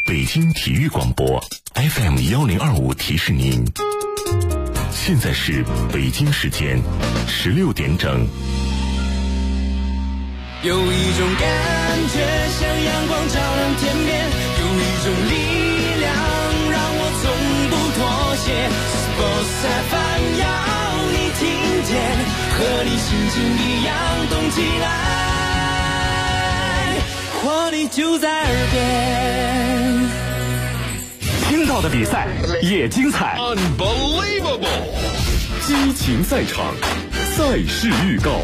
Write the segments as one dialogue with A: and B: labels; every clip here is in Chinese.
A: 北京体育广播 FM1025提示您，现在是北京时间16点整。
B: 有一种感觉像阳光照亮天边，有一种力量让我从不妥协。Sports FM 要你听见，和你心情一样动起来，活力就在耳边。
C: 听到的比赛也精彩
D: Unbelievable
C: 激情赛场，赛事预告。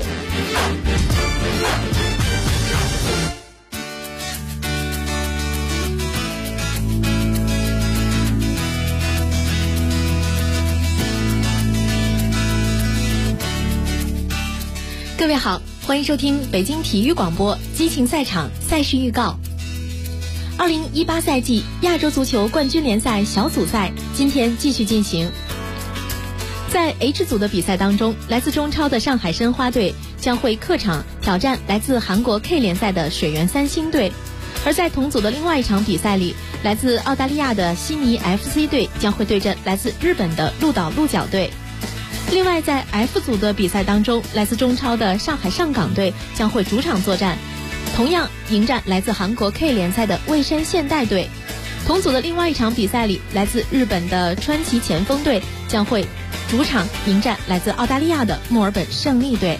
E: 各位好，欢迎收听北京体育广播激情赛场赛事预告。2018赛季亚洲足球冠军联赛小组赛今天继续进行。在 H 组的比赛当中，来自中超的上海申花队将会客场挑战来自韩国 K 联赛的水原三星队，而在同组的另外一场比赛里，来自澳大利亚的悉尼 FC 队将会对阵来自日本的鹿岛鹿角队。另外在 F 组的比赛当中，来自中超的上海上港队将会主场作战，同样迎战来自韩国 K 联赛的蔚山现代队。同组的另外一场比赛里，来自日本的川崎前锋队将会主场迎战来自澳大利亚的墨尔本胜利队。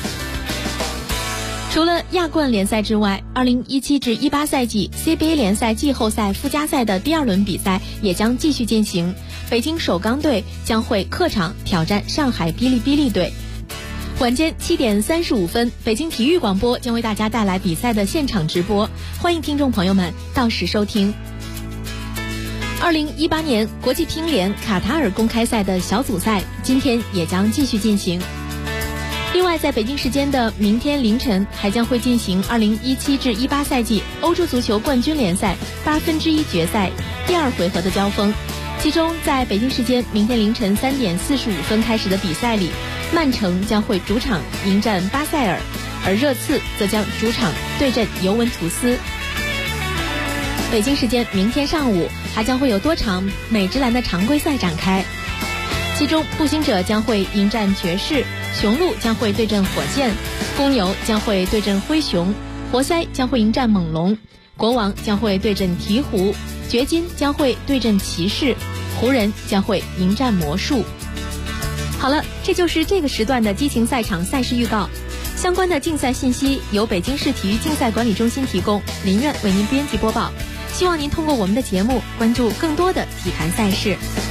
E: 除了亚冠联赛之外，2017至18赛季 CBA 联赛季后赛附加赛的第2轮比赛也将继续进行。北京首钢队将会客场挑战上海哔哩哔哩队。晚间7点35分，北京体育广播将为大家带来比赛的现场直播，欢迎听众朋友们到时收听。2018年国际乒联卡塔尔公开赛的小组赛今天也将继续进行。另外在北京时间的明天凌晨还将会进行2017至18赛季欧洲足球冠军联赛1/8决赛第2回合的交锋。其中在北京时间明天凌晨3点45分开始的比赛里，曼城将会主场迎战巴塞尔，而热刺则将主场对阵尤文图斯。北京时间明天上午还将会有多场美职篮的常规赛展开，其中步行者将会迎战爵士，雄鹿将会对阵火箭，公牛将会对阵灰熊，活塞将会迎战猛龙，国王将会对阵鹈鹕，掘金将会对阵骑士，湖人将会迎战魔术。好了，这就是这个时段的激情赛场赛事预告。相关的竞赛信息由北京市体育竞赛管理中心提供，林苑为您编辑播报。希望您通过我们的节目关注更多的体坛赛事。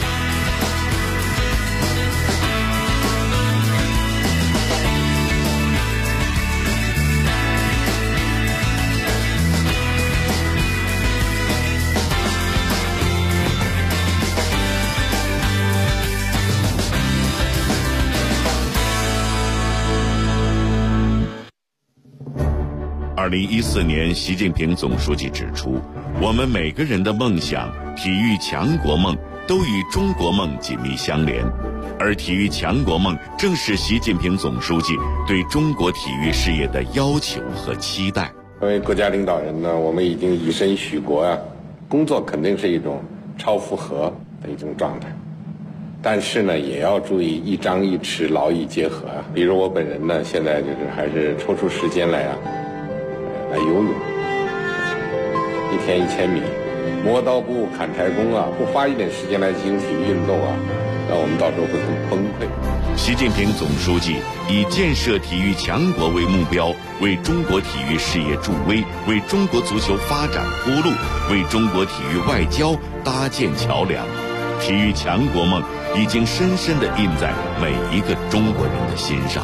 D: 2014年，习近平总书记指出，我们每个人的梦想、体育强国梦都与中国梦紧密相连，而体育强国梦正是习近平总书记对中国体育事业的要求和期待。
F: 作为国家领导人呢，我们已经以身许国啊，工作肯定是一种超负荷的一种状态，但是呢，也要注意一张一弛，劳逸结合啊。比如我本人呢，现在就是还是抽出时间来游泳，1天1000米，磨刀不误砍柴工啊，不花一点时间来进行体育运动啊，那我们到时候会很崩溃。
D: 习近平总书记以建设体育强国为目标，为中国体育事业助威，为中国足球发展铺路，为中国体育外交搭建桥梁。体育强国梦已经深深地印在每一个中国人的心上。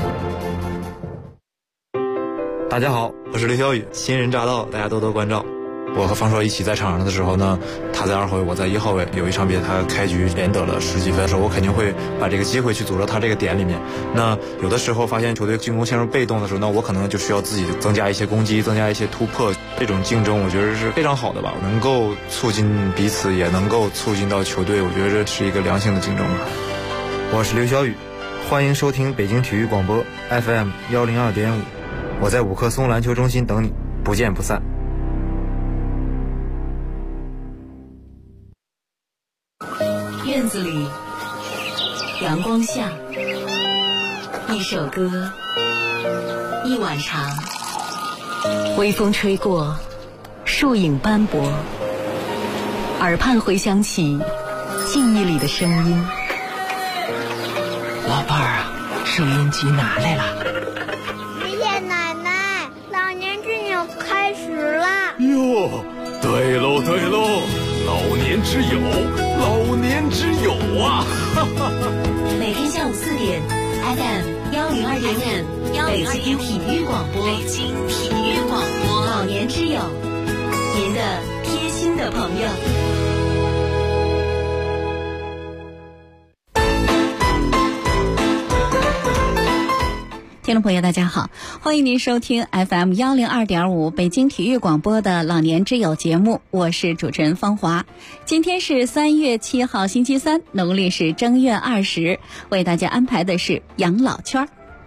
G: 大家好，我是刘晓宇，新人乍到，大家多多关照。我和方硕一起在场上的时候呢，他在2号位，我在1号位。有一场比赛他开局连得了10几分的时候，我肯定会把这个机会去组织他这个点里面。那有的时候发现球队进攻陷入被动的时候，那我可能就需要自己增加一些攻击，增加一些突破。这种竞争我觉得是非常好的吧，能够促进彼此，也能够促进到球队，我觉得这是一个良性的竞争吧。
H: 我是刘晓宇，欢迎收听北京体育广播 FM102.5，我在五棵松篮球中心等你，不见不散。
I: 院子里，阳光下，一首歌，一碗茶，微风吹过，树影斑驳，耳畔回响起记忆里的声音。
J: 老伴儿啊，收音机拿来了。
K: 爷爷奶奶，老年之友开始了。
C: 哟，对喽对喽，老年之友，老年之友啊！
I: 每天下午4点 FM 102.5北京体育广播，北京体育广播，老年之友，您的贴心的朋友。听众朋友大家好，欢迎您收听 FM 102.5北京体育广播的老年之友节目，我是主持人方华。今天是3月7号星期三，农历是正月20，为大家安排的是养老圈。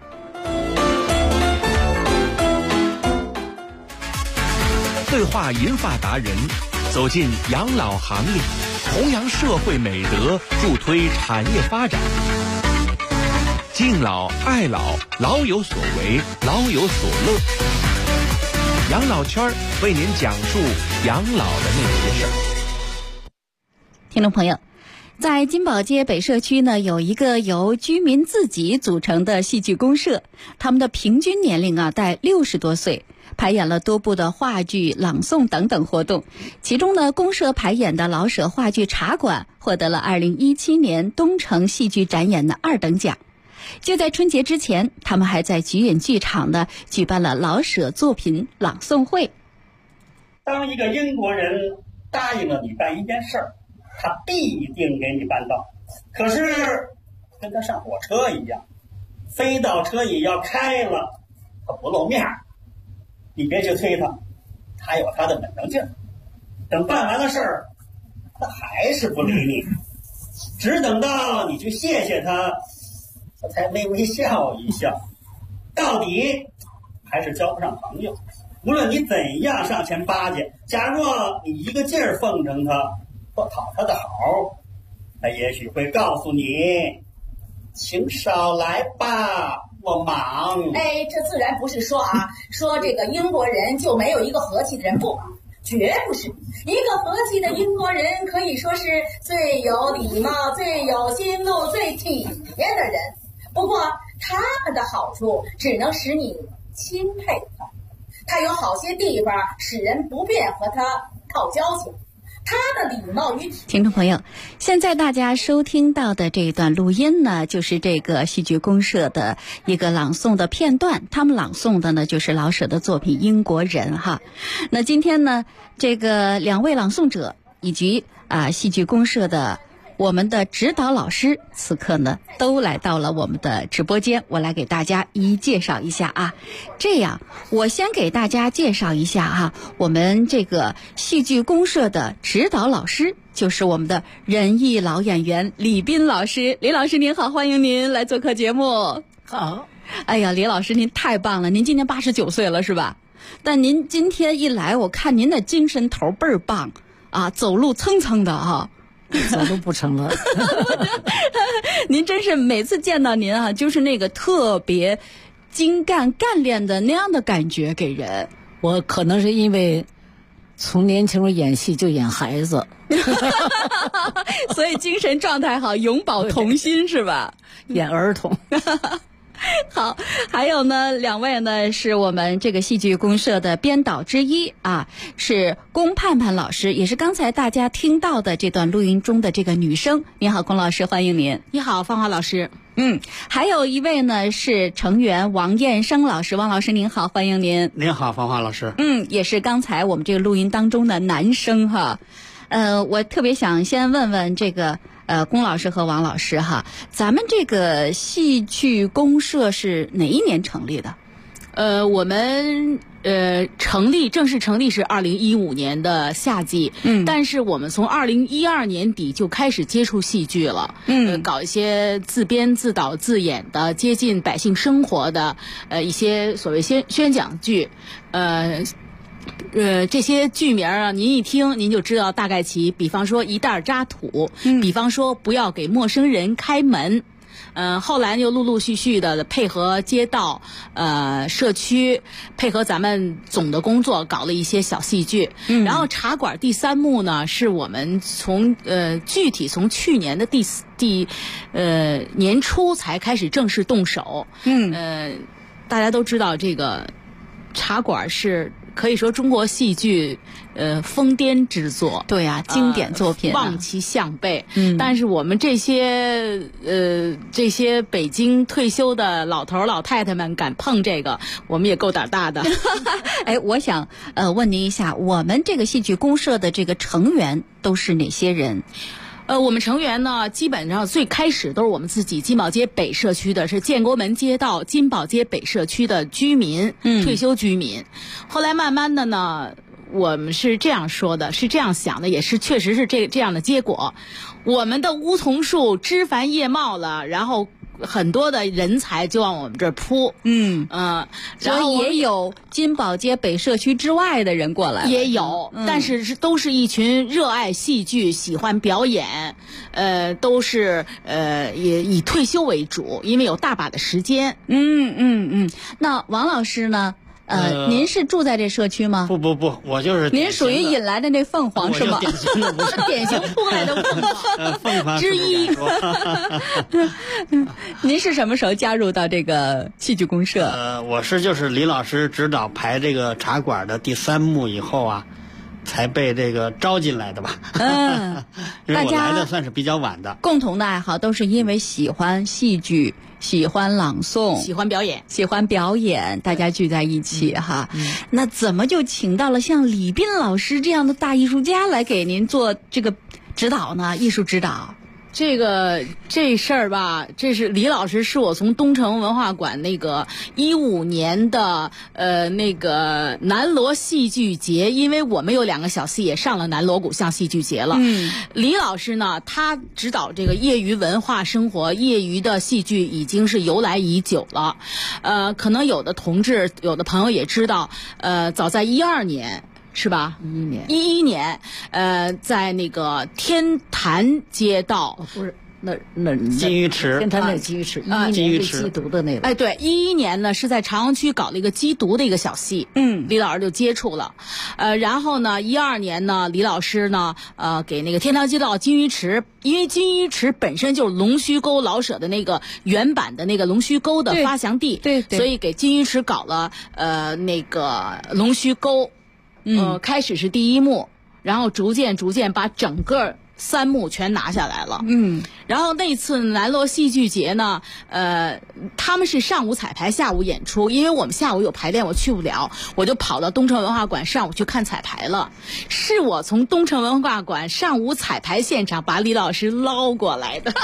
L: 对话银发达人，走进养老行列，弘扬社会美德，助推产业发展。敬老爱老，老有所为，老有所乐。养老圈为您讲述养老的那些事儿。
I: 听众朋友，在金宝街北社区呢，有一个由居民自己组成的戏剧公社，他们的平均年龄在60多岁，排演了多部的话剧、朗诵等等活动。其中呢，公社排演的老舍话剧《茶馆》获得了2017年东城戏剧展演的2等奖。就在春节之前，他们还在菊隐剧场呢举办了老舍作品朗诵会。
M: 当一个英国人答应了你办一件事儿，他必定给你办到。可是跟他上火车一样，飞到车椅要开了，他不露面，你别去催他，他有他的本能劲儿。等办完了事儿，他还是不理你，只等到你去谢谢他，他才微微笑一笑。到底还是交不上朋友。无论你怎样上前巴结，假若你一个劲儿奉承他或讨他的好，他也许会告诉你，请少来吧，我忙。
N: 哎，这自然不是说说这个英国人就没有一个和气的人，不，绝不是。一个和气的英国人可以说是最有礼貌、最有心路、最体面的人。不过他们的好处只能使你钦佩他，他有好些地方使人不便和他套交情。他的礼貌与
I: 听众朋友，现在大家收听到的这一段录音呢，就是这个戏剧公社的一个朗诵的片段。他们朗诵的呢，就是老舍的作品《英国人》哈。那今天呢，这个2位朗诵者以及戏剧公社的我们的指导老师，此刻呢都来到了我们的直播间，我来给大家一一介绍一下啊。这样，我先给大家介绍一下我们这个戏剧公社的指导老师，就是我们的仁义老演员李斌老师。李老师您好，欢迎您来做客节目。
O: 好。
I: 哎呀，李老师您太棒了，您今年89岁了是吧？但您今天一来，我看您的精神头倍儿棒走路蹭蹭的
O: 走路不成了。
I: 您真是每次见到您就是那个特别精干干练的那样的感觉给人。
O: 我可能是因为从年轻时候演戏就演孩子，
I: 所以精神状态好，永葆童心是吧？
O: 演儿童。
I: 好，还有呢，2位呢是我们这个戏剧公社的编导之一是龚盼盼老师，也是刚才大家听到的这段录音中的这个女生。你好，龚老师，欢迎您。
P: 你好，芳华老师。
I: 还有一位呢是成员王彦生老师，王老师您好，欢迎您。
Q: 您好，芳华老师。
I: 也是刚才我们这个录音当中的男生我特别想先问问这个龚老师和王老师咱们这个戏剧公社是哪一年成立的？
P: 我们正式成立是2015年的夏季，但是我们从2012年底就开始接触戏剧了，搞一些自编自导自演的接近百姓生活的一些所谓宣讲剧， 这些剧名啊，您一听您就知道大概其，比方说一袋渣土，比方说不要给陌生人开门。后来又陆陆续续的配合街道、社区，配合咱们总的工作，搞了一些小戏剧。然后茶馆第3幕呢，是我们具体从去年的年初才开始正式动手。大家都知道这个茶馆是可以说中国戏剧疯癫之作，
I: 对啊，经典作品，
P: 望其项背。但是我们这些北京退休的老头老太太们敢碰这个，我们也够胆大的。
I: 哎，我想问您一下，我们这个戏剧公社的这个成员都是哪些人？
P: 我们成员呢，基本上最开始都是我们自己金宝街北社区的，是建国门街道金宝街北社区的居民，退休居民。后来慢慢的呢，我们是这样说的，是这样想的，也是确实是这样的结果。我们的梧桐树枝繁叶茂了，然后很多的人才就往我们这儿扑。
I: 然后也有金宝街北社区之外的人过来，
P: 也有，但是都是一群热爱戏剧、喜欢表演，都是也以退休为主，因为有大把的时间。
I: 那王老师呢？您是住在这社区吗？
Q: 不，我就是
I: 您属于引来的那凤凰是吗？
P: 典型扑来的凤凰之一。
I: 您是什么时候加入到这个戏剧公社？
Q: 我是就是李老师指导排这个茶馆的第3幕以后啊，才被这个招进来的吧。因为我来的算是比较晚的。
I: 共同的爱好都是因为喜欢戏剧。喜欢朗诵，
P: 喜欢
I: 表演，大家聚在一起哈。那怎么就请到了像李斌老师这样的大艺术家来给您做这个指导呢？艺术指导。
P: 这事儿吧，这是李老师是我从东城文化馆那个15年的那个南锣戏剧节，因为我们有2个小戏也上了南锣鼓巷戏剧节了。李老师呢，他指导这个业余文化生活、业余的戏剧已经是由来已久了。可能有的同志、有的朋友也知道，早在12年。是吧？11年，在那个天坛街道，
O: 不是那
Q: 金鱼池，
O: 天坛那金鱼池，11年被缉毒的那个。
P: 哎，对，11年呢是在朝阳区搞了一个缉毒的一个小戏，李老师就接触了，然后呢，12年呢，李老师呢，给那个天坛街道金鱼池，因为金鱼池本身就是龙须沟老舍的那个原版的那个龙须沟的发祥地，
I: 对，
P: 所以给金鱼池搞了那个龙须沟。开始是第1幕，然后逐渐把整个3幕全拿下来了。然后那次南锣戏剧节呢，他们是上午彩排，下午演出。因为我们下午有排练，我去不了，我就跑到东城文化馆上午去看彩排了。是我从东城文化馆上午彩排现场把李老师捞过来的。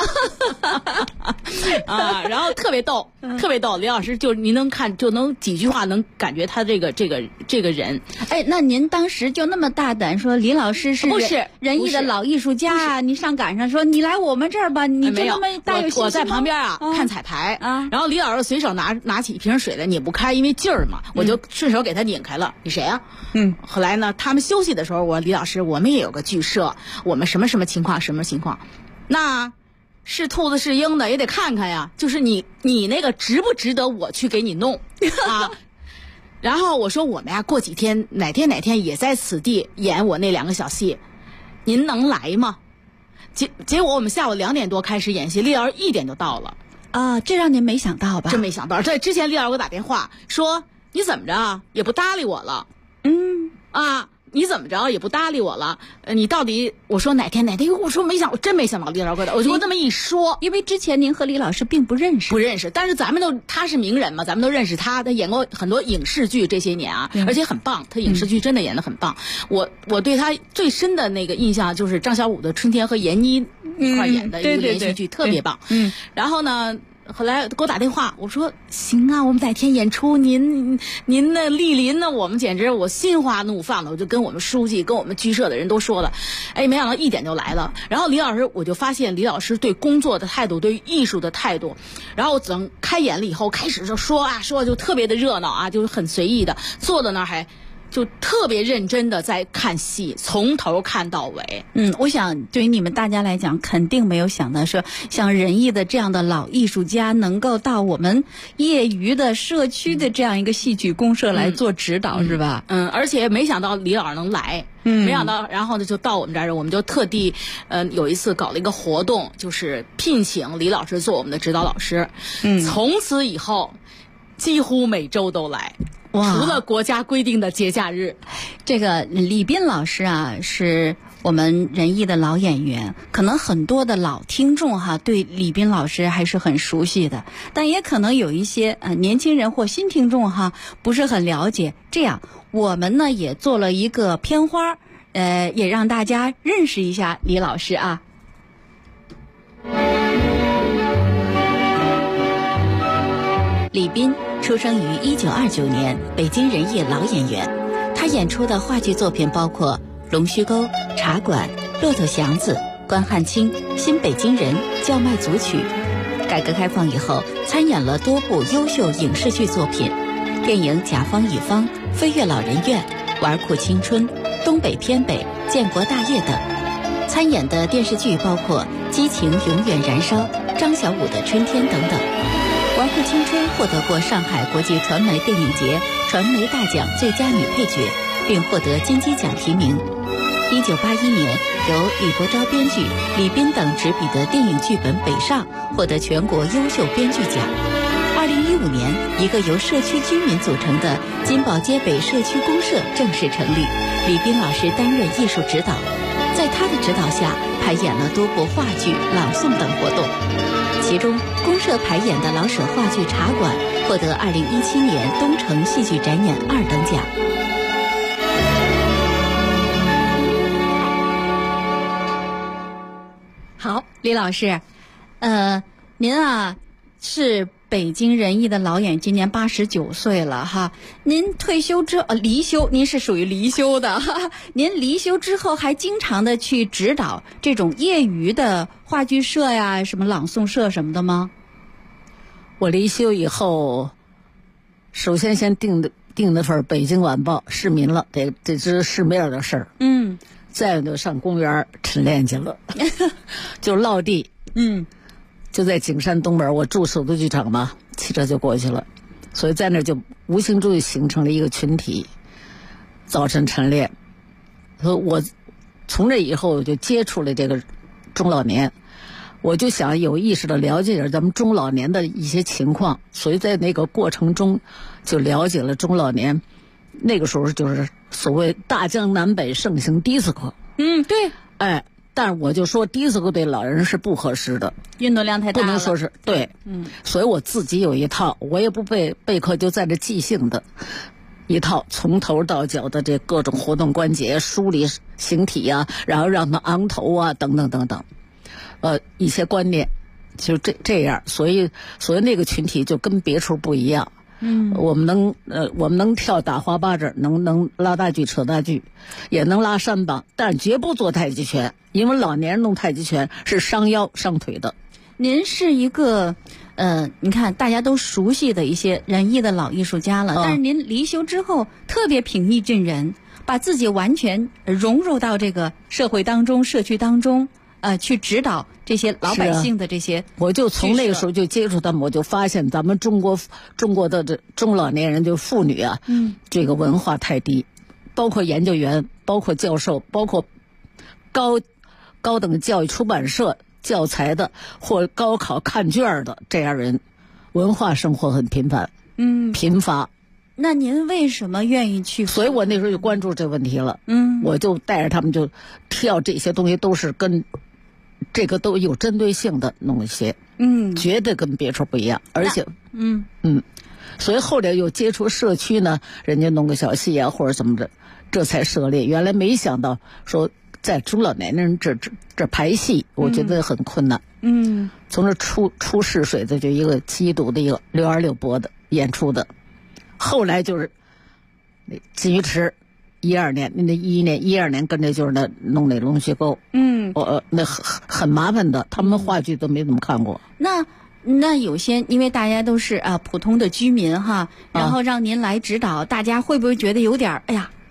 P: 然后特别逗。李老师就您能看，就能几句话能感觉他这个人。
I: 哎，那您当时就那么大胆说李老师是仁义的老艺术家啊？你上赶上说你来我们这儿吧，你就那么大有信心吗？
P: 我在旁边看彩排然后李老师随手拿起一瓶水来，拧不开，因为劲儿嘛，我就顺手给他拧开了。你谁啊？后来呢，他们休息的时候，我说李老师，我们也有个剧社，我们什么情况，那是兔子是鹰的也得看看呀，就是你那个值不值得我去给你弄啊？然后我说我们呀，过几天哪天也在此地演我那2个小戏，您能来吗？结果我们下午2点多开始演戏，李老师1点就到了
I: 啊，这让您没想到吧？
P: 真没想到。这之前李老师给我打电话说你怎么着也不搭理我了，你怎么着也不搭理我了？你到底？我说哪天？我说我真没想到李老师，我就这么一说，
I: 因为之前您和李老师并不认识，
P: 但是他是名人嘛，咱们都认识他演过很多影视剧这些年啊，而且很棒，他影视剧真的演得很棒。我对他最深的那个印象就是张小武的《春天》和闫妮一块演的一个连续剧，特别棒。然后呢？后来给我打电话，我说行啊，我们哪天演出，您的莅临呢，我们简直我心花怒放的，我就跟我们书记跟我们剧社的人都说了，没想到1点就来了。然后李老师，我就发现李老师对工作的态度，对艺术的态度，然后开演了以后开始就说就特别的热闹啊，就是很随意的坐在那儿还就特别认真的在看戏，从头看到尾。
I: 我想对于你们大家来讲，肯定没有想到说像仁义的这样的老艺术家能够到我们业余的社区的这样一个戏曲公社来做指导，是吧？
P: 而且没想到李老师能来，没想到，然后呢就到我们这儿，我们就特地有一次搞了一个活动，就是聘请李老师做我们的指导老师。从此以后几乎每周都来。除了国家规定的节假日。
I: 这个李斌老师啊，是我们仁义的老演员，可能很多的老听众对李斌老师还是很熟悉的，但也可能有一些年轻人或新听众不是很了解。这样我们呢也做了一个片花，也让大家认识一下李老师啊。李斌出生于1929年，北京人艺老演员。他演出的话剧作品包括《龙须沟》《茶馆》《骆驼祥子》《关汉卿》《新北京人》《叫卖组曲》。改革开放以后，参演了多部优秀影视剧作品，电影《甲方乙方》《飞越老人院》《玩酷青春》《东北偏北》《建国大业》等。参演的电视剧包括《激情永远燃烧》《张小武的春天》等等。玩酷青春获得过上海国际传媒电影节传媒大奖最佳女配角，并获得金鸡奖提名。1981年，由李伯钊编剧、李斌等执笔的电影剧本《北上》获得全国优秀编剧奖。2015年，一个由社区居民组成的金宝街北社区公社正式成立，李斌老师担任艺术指导。在他的指导下，排演了多部话剧、朗诵等活动。其中，公社排演的老舍话剧《茶馆》获得2017年东城戏剧展演2等奖。好，李老师，您啊是北京人艺的老演，今年89岁了哈。您退休之离休，您是属于离休的哈。您离休之后还经常的去指导这种业余的话剧社呀、什么朗诵社什么的吗？
O: 我离休以后，首先订的份《北京晚报》市民了，这是市面的事儿。再就上公园晨练去了，就落地。就在景山东门，我住首都剧场嘛，骑车就过去了，所以在那就无形中形成了一个群体，早晨晨练。所以我从这以后就接触了这个中老年，我就想有意识的了解点咱们中老年的一些情况，所以在那个过程中就了解了中老年。那个时候就是所谓大江南北盛行迪斯科。
I: 对。
O: 但是我就说迪斯科对老人是不合适的，
I: 运动量太大了，
O: 不能说是对。所以我自己有一套，我也不备课，就在这即兴的一套从头到脚的这各种活动关节梳理形体啊，然后让它昂头啊等等等等，一些观念就这样，所以那个群体就跟别处不一样。我们能跳打花巴掌，能拉大锯扯大锯，也能拉山膀，但绝不做太极拳，因为老年人弄太极拳是伤腰伤腿的。
I: 您是一个你看大家都熟悉的一些仁义的老艺术家了，但是您离休之后特别平易近人，把自己完全融入到这个社会当中、社区当中，去指导这些老百姓的这些。
O: 我就从那个时候就接触他们，我就发现咱们中国的这中老年人就妇女啊，这个文化太低，包括研究员，包括教授，包括高等教育出版社教材的或高考看卷的这样人，文化生活很贫乏。
I: 那您为什么愿意去？
O: 所以我那时候就关注这问题了。我就带着他们就挑这些东西，都是跟这个都有针对性的弄一些，绝对跟别处不一样，而且所以后来又接触社区呢，人家弄个小戏啊或者什么的，这才涉猎。原来没想到说在中老年人这排戏，我觉得很困难。从这出试水的就一个缉毒的一个626播的演出的，后来就是金鱼池12年，那12年跟着就是弄那龙须沟。那很麻烦的，他们话剧都没怎么看过。
I: 那有些因为大家都是普通的居民哈，然后让您来指导，大家会不会觉得有点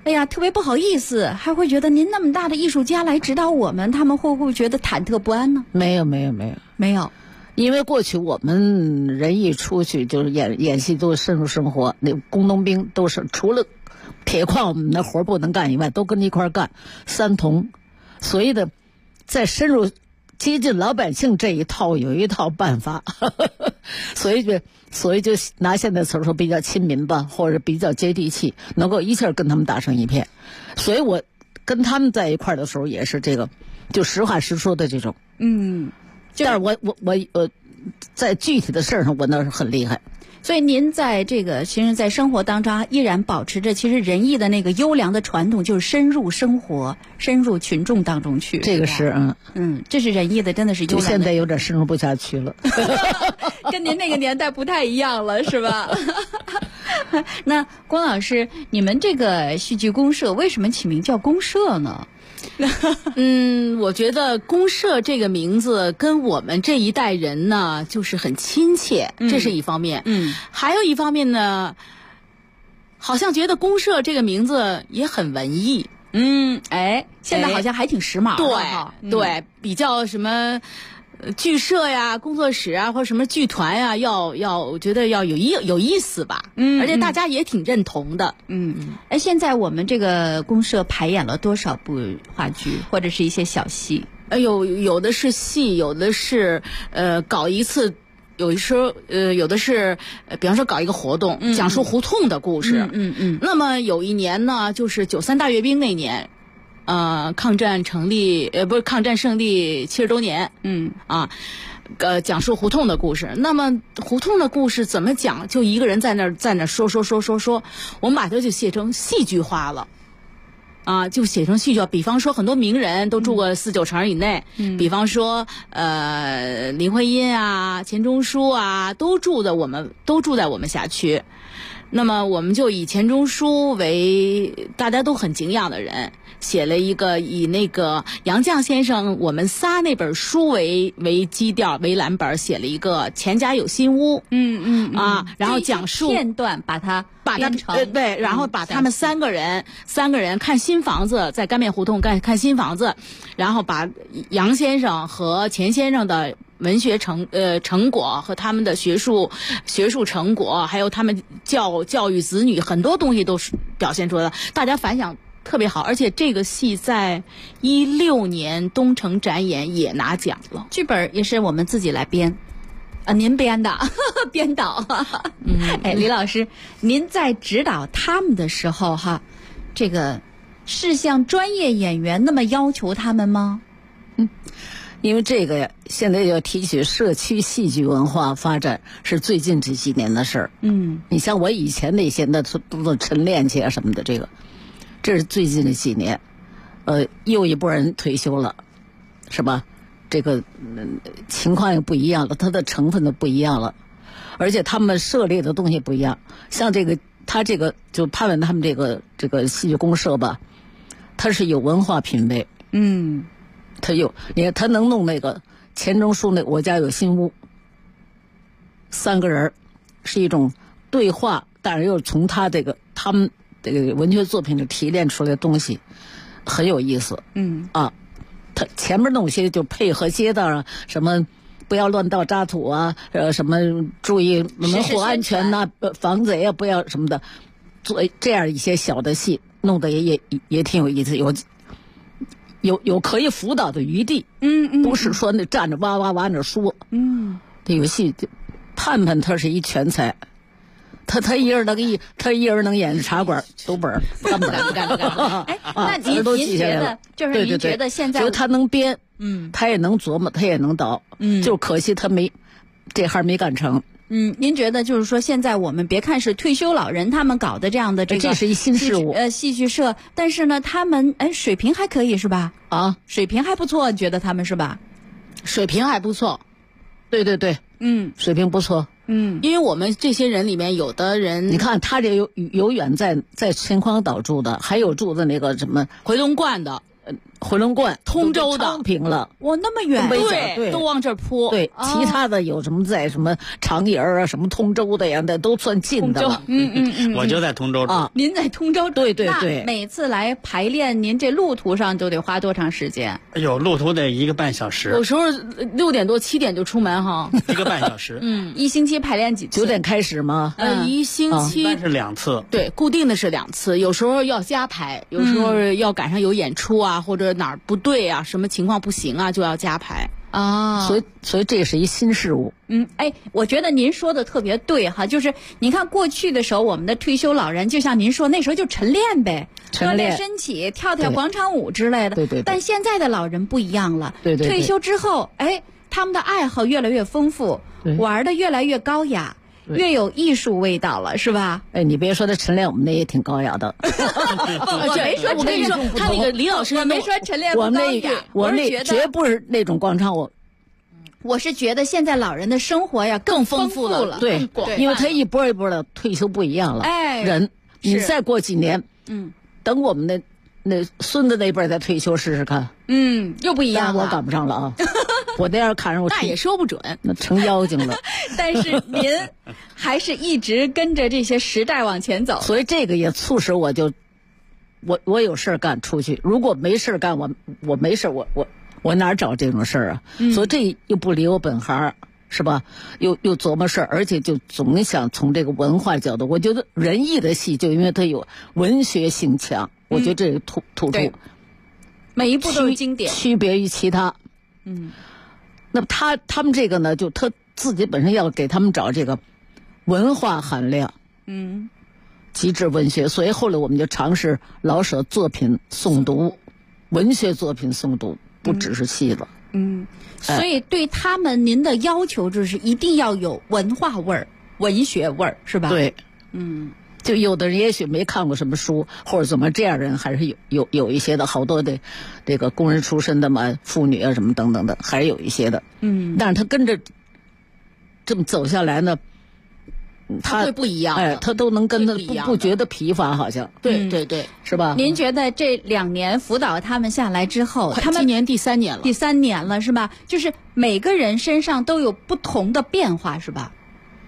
I: 哎呀，特别不好意思，还会觉得您那么大的艺术家来指导我们，他们会不会觉得忐忑不安呢？
O: 没有，因为过去我们人一出去就是演戏都深入生活，那工农兵都是除了铁矿我们的活不能干以外，都跟一块干三同，所以的在深入接近老百姓这一套有一套办法，所以就拿现在词说比较亲民吧，或者比较接地气，能够一下跟他们打成一片。所以我跟他们在一块的时候也是这个，就实话实说的这种。但是我在具体的事儿上我那是很厉害。
I: 所以您在这个其实在生活当中依然保持着其实仁义的那个优良的传统，就是深入生活，深入群众当中去。
O: 这个是
I: 这是仁义的，真的是优良的。
O: 就现在有点深入不下去了，
I: 跟您那个年代不太一样了，是吧？那龚老师，你们这个戏剧公社为什么起名叫公社呢？
P: 我觉得公社这个名字跟我们这一代人呢就是很亲切，这是一方面。还有一方面呢，好像觉得公社这个名字也很文艺。
I: 现在好像还挺时髦的。
P: 对，比较什么剧社呀、工作室啊，或者什么剧团呀，我觉得要有意思吧。而且大家也挺认同的。
I: 现在我们这个公社排演了多少部话剧，或者是一些小戏？
P: 有的是戏，有的是搞一次。有时候有的是比方说搞一个活动，讲述胡同的故事。那么有一年呢，就是93大阅兵那年，抗战胜利70周年。讲述胡同的故事。那么胡同的故事怎么讲？就一个人在那说，我们把它就写成戏剧化了。就写成戏剧化。比方说很多名人都住过4、9城以内，比方说林徽因啊、钱钟书啊，都住在我们辖区。那么我们就以钱钟书为大家都很敬仰的人，写了一个以那个杨绛先生我们仨那本书为基调为蓝本，写了一个钱家有新屋。然后讲述
I: 片段，把它编成
P: 对，然后把他们三个人看新房子，在干面胡同看新房子，然后把杨先生和钱先生的文学成果和他们的学术成果，还有他们教育子女，很多东西都是表现出来的，大家反响特别好。而且这个戏在16年东城展演也拿奖了，
I: 剧本也是我们自己来编。您编的编导。李老师，您在指导他们的时候这个是像专业演员那么要求他们吗？
O: 因为这个呀，现在要提起社区戏剧文化发展是最近这几年的事儿。你像我以前那些那都晨练去啊什么的，这是最近的几年，又一波人退休了，是吧？这个情况也不一样了，它的成分都不一样了，而且他们涉猎的东西不一样。像他这个就潘文他们这个戏剧公社吧，他是有文化品位。你看他能弄那个钱钟书那我家有新屋，3个人是一种对话，但是又从他们这个文学作品里提炼出来的东西，很有意思。他前面弄些就配合街道啊，什么不要乱倒渣土啊，什么注意门户安全呐，防贼啊，不要什么的，做这样一些小的戏，弄得也挺有意思，有可以辅导的余地。不是说那站着哇哇哇那说。这个戏盼盼他是一全才。他一人能演茶馆读本，干不干？
I: 那您觉得就是您觉得现在
O: 就他能编，他也能琢磨，他也能导，就可惜他这行没干成。
I: 您觉得就是说现在我们别看是退休老人他们搞的这样的
O: 这是一新事物，
I: 戏剧社，但是呢他们水平还可以是吧？水平还不错，你觉得他们是吧？
P: 水平还不错，
O: 对，水平不错。
P: 因为我们这些人里面有的人，
O: 你看他这有远在秦皇岛住的，还有住的那个什么
P: 回龙观的，
O: 回龙观、
P: 通州的、
O: 昌平了，
I: 哇，那么远，
O: 对，
P: 都往这儿扑。
O: 对，其他的有什么在什么长营啊、什么通州的呀，那都算近的了。
Q: 我就在通州
I: 啊。您在通州？
O: 对。
I: 那每次来排练，您这路途上都得花多长时间？
Q: 哎呦，路途得1个半小时。
P: 有时候6点多7点就出门哈。
Q: 1个半小时。
I: 一星期排练几次？
O: 9点开始吗？
P: 一星期。
Q: 一般是2次。
P: 对，固定的是2次，有时候要加排，有时候要赶上有演出啊，或者哪儿不对啊，什么情况不行啊，就要加排。
I: 啊，
O: 所以这是一新事物。
I: 我觉得您说的特别对哈，就是你看过去的时候，我们的退休老人就像您说，那时候就晨练呗，锻炼身体，跳广场舞之类的。
O: 对。
I: 但现在的老人不一样了，
O: 对。
I: 退休之后，他们的爱好越来越丰富，玩的越来越高雅。越有艺术味道了，是吧？
O: 你别说他晨练，我们那也挺高雅的。
I: 我没说，
P: 我跟你说，他那个李老师，
I: 我没说晨练不高雅，
O: 我那绝不是那种广场舞。
I: 我是觉得现在老人的生活呀
P: 更
I: 丰
P: 富了，
O: 对，因为他一波一波的退休不一样了。人，你再过几年，等我们那孙子那辈再退休试试看。
I: 又不一样了。
O: 我赶不上了啊！我那样看着我
P: 那也说不准，
O: 那成妖精了。
I: 但是您还是一直跟着这些时代往前走，
O: 所以这个也促使我我有事干出去，如果没事干，我没事我哪找这种事儿啊？所以这又不离我本行，是吧？又琢磨事儿，而且就总想从这个文化角度，我觉得仁义的戏就因为它有文学性强，我觉得这是突出。
I: 每一部都是经典，
O: 区别于其他。那么他们这个呢，就他自己本身要给他们找这个文化含量，极致文学。所以后来我们就尝试老舍作品诵读，文学作品诵读，不只是戏了。
I: 所以对他们您的要求就是一定要有文化味儿、文学味儿，是吧？
O: 对，就有的人也许没看过什么书，或者怎么这样的人还是有一些的，好多的这个工人出身的嘛，妇女啊什么等等的，还是有一些的。但是他跟着这么走下来呢，他
P: 会不一样，
O: 他都能跟他不觉得疲乏，好像。
P: 对，
O: 是吧？
I: 您觉得这2年辅导他们下来之后，他们
P: 今年第3年了，
I: 第3年了是吧？就是每个人身上都有不同的变化，是吧？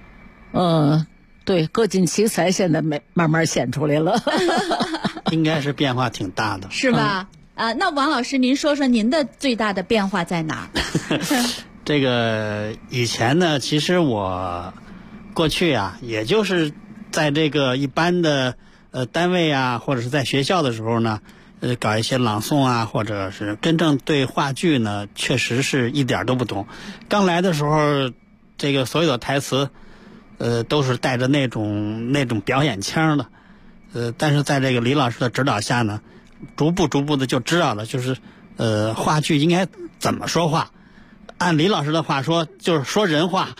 O: 对，各尽其才，现在慢慢显出来了。
Q: 应该是变化挺大的，
I: 是吧？那王老师，您说说您的最大的变化在哪儿？
Q: 这个以前呢，其实我过去啊，也就是在这个一般的单位啊，或者是在学校的时候呢，搞一些朗诵啊，或者是真正对话剧呢，确实是一点都不懂。刚来的时候，这个所有的台词。都是带着那种表演腔的，但是在这个李老师的指导下呢，逐步的就知道了，就是话剧应该怎么说话。按李老师的话说，就是说人话，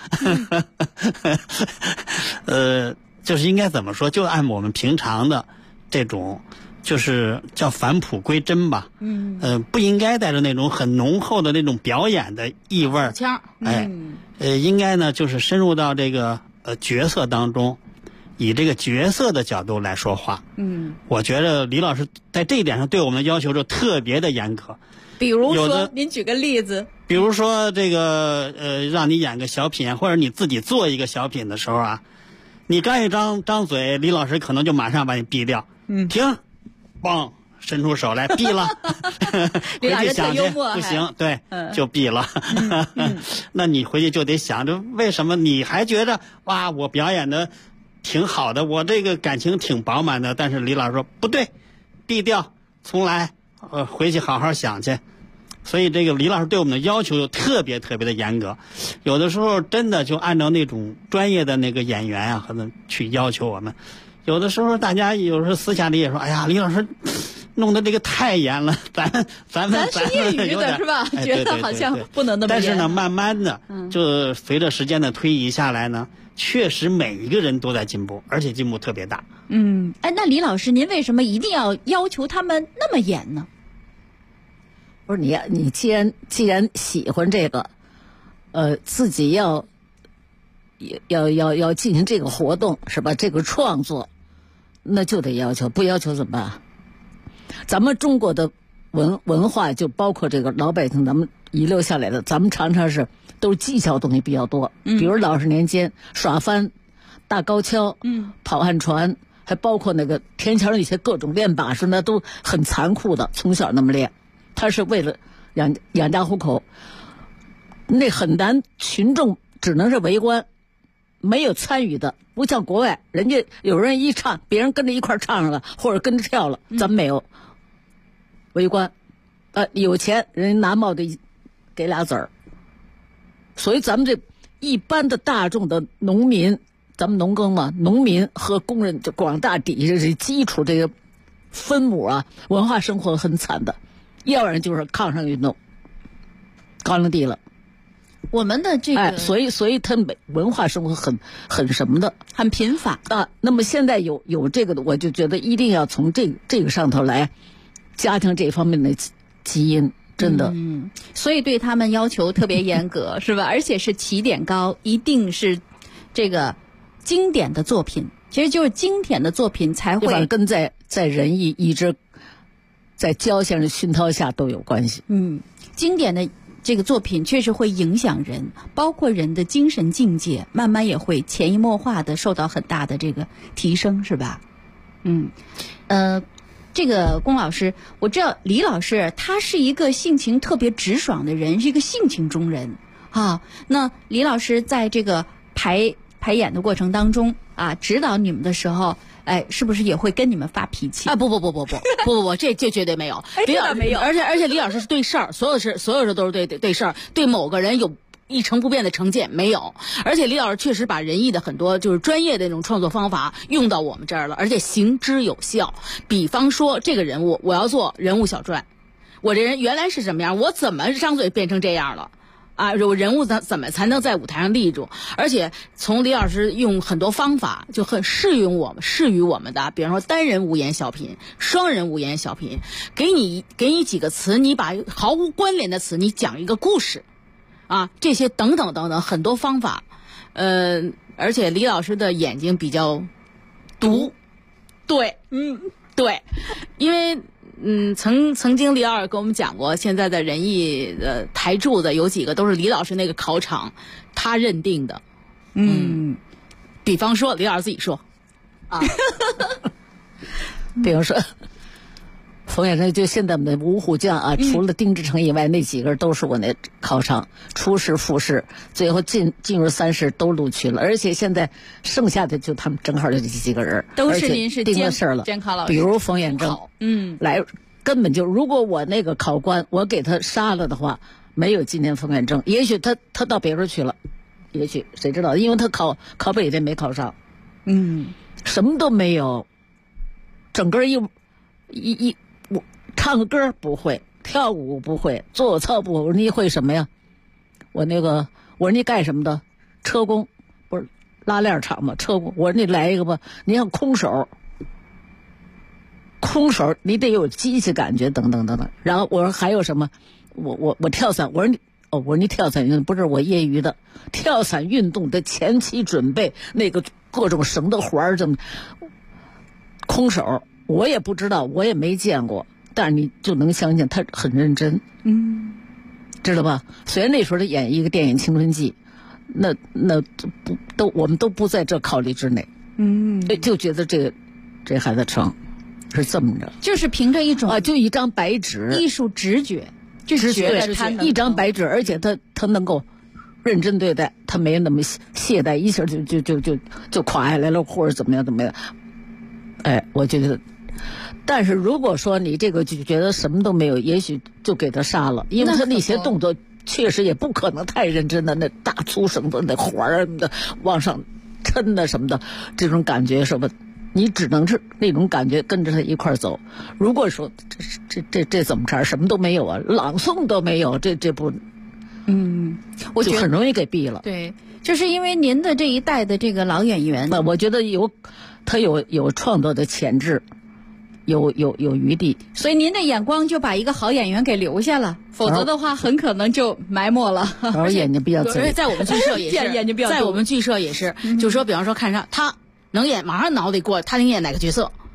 Q: 就是应该怎么说，就按我们平常的这种，就是叫返璞归真吧。不应该带着那种很浓厚的那种表演的意味
P: 腔。
Q: 应该呢就是深入到这个。角色当中，以这个角色的角度来说话。我觉得李老师在这一点上对我们的要求就特别的严格。
I: 比如说，您举个例子。
Q: 比如说这个让你演个小品，或者你自己做一个小品的时候啊，你刚一张嘴，李老师可能就马上把你毙掉。停，嘣，伸出手来毙了。
I: 李老师特幽默，
Q: 不行，对，就毙了。那你回去就得想着，为什么你还觉得哇，我表演的挺好的，我这个感情挺饱满的，但是李老师说不对，毙掉，重来，回去好好想去。所以这个李老师对我们的要求就特别的严格，有的时候真的就按照那种专业的那个演员啊，可能去要求我们。有的时候大家有时候私下里也说，哎呀，李老师弄得这个太严了，咱
I: 是业余的是吧？觉得好像不能那么严。
Q: 但是呢，慢慢的，就随着时间的推移下来呢，确实每一个人都在进步，而且进步特别大。
I: 那李老师，您为什么一定要求他们那么严呢？
O: 不是你既然喜欢这个，自己要进行这个活动是吧？这个创作，那就得要求，不要求怎么办？咱们中国的文化就包括这个老百姓咱们遗留下来的，咱们常常是都是技巧东西比较多，比如老式年间耍帆、大高跷、跑旱船，还包括那个天桥那些各种练把式，那都很残酷的，从小那么练，他是为了养家糊口，那很难，群众只能是围观，没有参与的，不像国外，人家有人一唱，别人跟着一块唱上了，或者跟着跳了，咱们没有。围观，有钱人家拿帽子给俩子儿，所以咱们这一般的大众的农民，咱们农耕嘛，农民和工人这广大底下这基础这个分母啊，文化生活很惨的，要不然就是炕上运动，高粱地了。
I: 我们的这个，
O: 所以他文化生活很什么的，
I: 很贫乏
O: 啊。那么现在有这个的，我就觉得一定要从这个上头来。家庭这方面的基因真的，
I: 所以对他们要求特别严格，是吧？而且是起点高，一定是这个经典的作品。其实就是经典的作品才会
O: 跟在仁义一直在焦先生熏陶下都有关系。
I: 经典的这个作品确实会影响人，包括人的精神境界，慢慢也会潜移默化的受到很大的这个提升，是吧？这个龚老师，我知道李老师他是一个性情特别直爽的人，是一个性情中人啊。那李老师在这个排演的过程当中啊，指导你们的时候，是不是也会跟你们发脾气？
P: 不，这绝对没有。
I: 李老师没有，
P: 而且李老师是对事儿，所有事都是对事儿，对某个人有一成不变的成见没有。而且李老师确实把仁义的很多就是专业的那种创作方法用到我们这儿了，而且行之有效。比方说这个人物，我要做人物小传，我这人原来是什么样，我怎么张嘴变成这样了啊？我人物怎么才能在舞台上立住？而且从李老师用很多方法就很适于我们的，比方说单人无言小品、双人无言小品，给你几个词，你把毫无关联的词，你讲一个故事。啊，这些等等很多方法，而且李老师的眼睛比较毒，对，对，因为曾经李老师跟我们讲过，现在的仁义的台柱子有几个都是李老师那个考场他认定的，比方说李老师自己说，啊，
O: 比方说。冯远征就现在我们的五虎将啊，除了丁志诚以外，那几个都是我那考场初试、复试，最后进入3试都录取了，而且现在剩下的就他们正好就这几个人，
I: 都是您是
O: 定了事了。
I: 监考老师，
O: 比如冯远征，来根本就如果我那个考官我给他杀了的话，没有今天冯远征，也许他到别处去了，也许谁知道？因为他考北电没考上，什么都没有，整个我唱个歌不会，跳舞不会，做操不会。我说你会什么呀？我说你干什么的？车工，不是拉链厂吗？车工。我说你来一个吧，你像空手你得有机器感觉，等等。然后我说还有什么？我跳伞。我说你跳伞运动不是我业余的，跳伞运动的前期准备那个各种绳的环这么空手。我也不知道，我也没见过，但是你就能相信他很认真，知道吧？虽然那时候他演一个电影《青春记》，那我们都不在这考虑之内，就觉得这孩子成，是这么着，
I: 就是凭着一种
O: 就一张白纸，
I: 艺术直觉，就是觉得他
O: 一张白纸，而且他能够认真对待，他没那么懈怠，一下就垮下来了，或者怎么样。我觉得。但是如果说你这个就觉得什么都没有，也许就给他杀了，因为他那些动作确实也不可能太认真的，那大粗绳子那环儿的往上抻的什么的，这种感觉什么，你只能是那种感觉跟着他一块走。如果说这怎么着，什么都没有啊，朗诵都没有，这不，我觉得很容易给毙了。
I: 对，就是因为您的这一代的这个老演员，
O: 我觉得他有创作的潜质。有余地，
I: 所以您的眼光就把一个好演员给留下了，否则的话很可能就埋没了。
O: 而眼睛比较贼，
P: 在我们剧社也是，
I: 眼睛比较
P: 在我们剧社也是，就说比方说看上他能演，马上脑袋过他能演哪个角色